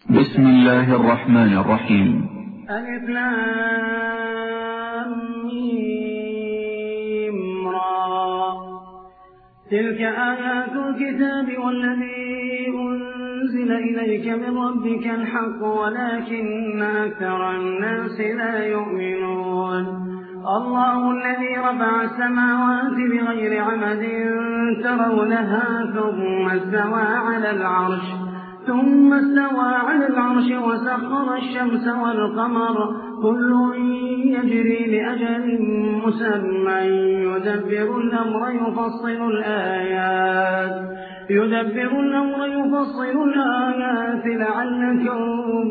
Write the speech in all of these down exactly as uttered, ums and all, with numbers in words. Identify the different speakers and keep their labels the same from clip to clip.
Speaker 1: بسم الله الرحمن الرحيم.
Speaker 2: ألف لام ميم را تلك آيات الكتاب والذي أنزل إليك من ربك الحق ولكن أكثر الناس لا يؤمنون. الله الذي رفع السماوات بغير عمد ترونها ثم استوى على العرش ثم استوى على العرش وسخر الشمس والقمر كل يجري لأجل مسمى يدبر الأمر يفصل الآيات يدبر الأمر يفصل الآيات لعلكم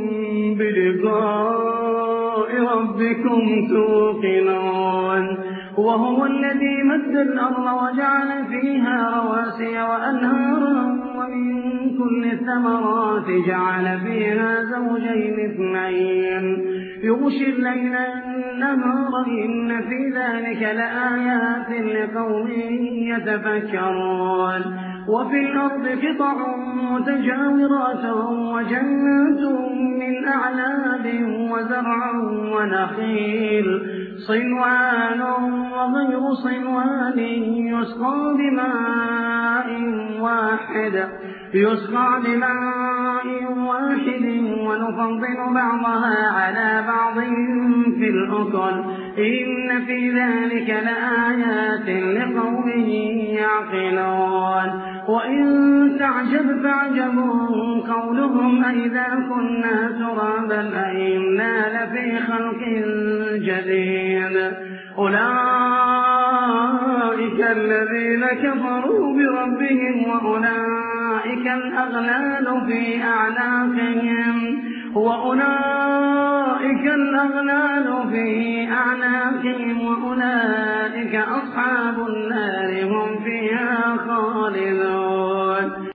Speaker 2: بلقاء ربكم توقنون. وهو الذي مد الأرض وجعل فيها رواسي وأنهارا ومن كل الثمرات جعل فيها زوجين اثنين يغشي الليل النهار إن في ذلك لآيات لقوم يتفكرون. وفي الأرض قطع متجاورات وجنات من أعناب وزرع ونخيل صنوان وغير صنوان يسقى بماء واحد يسقى بماء واحد ونفضل بعضها على بعض في الأكل إن في ذلك لآيات لقوم يعقلون. وإن تعجب فعجب قولهم أئذا كنا ترابا أئنا لفي خلق جديد أولئك الذين كفروا بربهم وأولئك الأغلال في أعناقهم وأولئك الأغلال في أعناقهم وأولئك أصحاب النار